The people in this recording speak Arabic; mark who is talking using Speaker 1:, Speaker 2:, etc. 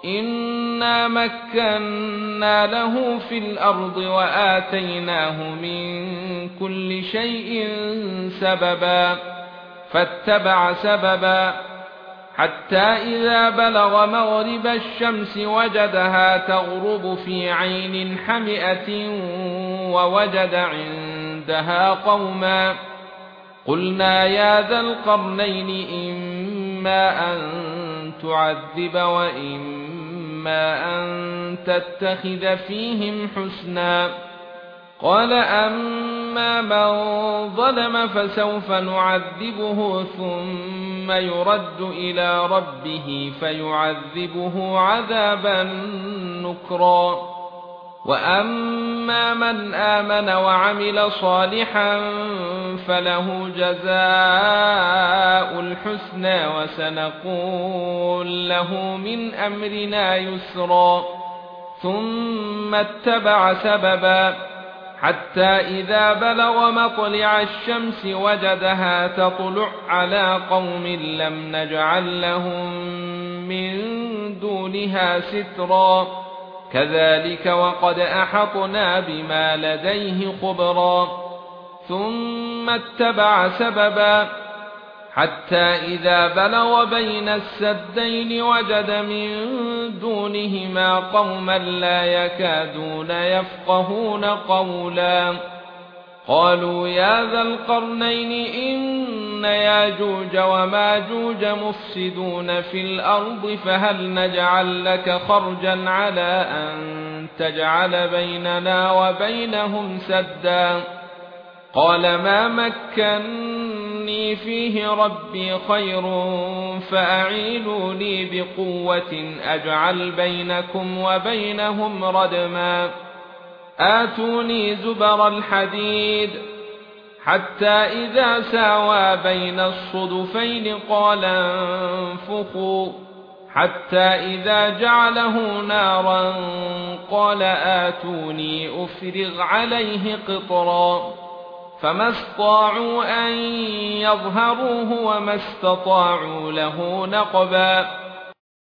Speaker 1: إنا مكنا له في الأرض وآتيناه من كل شيء سببا فاتبع سببا حتى إذا بلغ مغرب الشمس وجدها تغرب في عين حمئة ووجد عندها قوما قلنا يا ذا القرنين إما أن تعذب وإما أن تتخذ فيهم حسنا قال أما من ظلم فسوف نعذبه ثم يرد إلى ربه فيعذبه عذابا نكرا وأما من آمن وعمل صالحا فله جزاء الحسنى وسنقول له من أمرنا يسرا ثم اتبع سببا حتى إذا بلغ مطلع الشمس وجدها تطلع على قوم لم نجعل لهم من دونها سترا كذلك وقد أحطنا بما لديه خبرا ثم اتبع سببا حتى إذا بلغ بين السدين وجد من دونهما قوما لا يكادون يفقهون قولا قالوا يا ذا القرنين إن ياجوج وماجوج مفسدون في الأرض فهل نجعل لك خرجا على أن تجعل بيننا وبينهم سدا قال ما مكنني فيه ربي خير فأعينوني بقوة أجعل بينكم وبينهم ردما آتوني زبر الحديد حتى إذا ساوى بين الصدفين قال انفخوا حتى إذا جعله نارا قال آتوني أفرغ عليه قطرا فما استطاعوا أن يظهروه وما استطاعوا له نقبا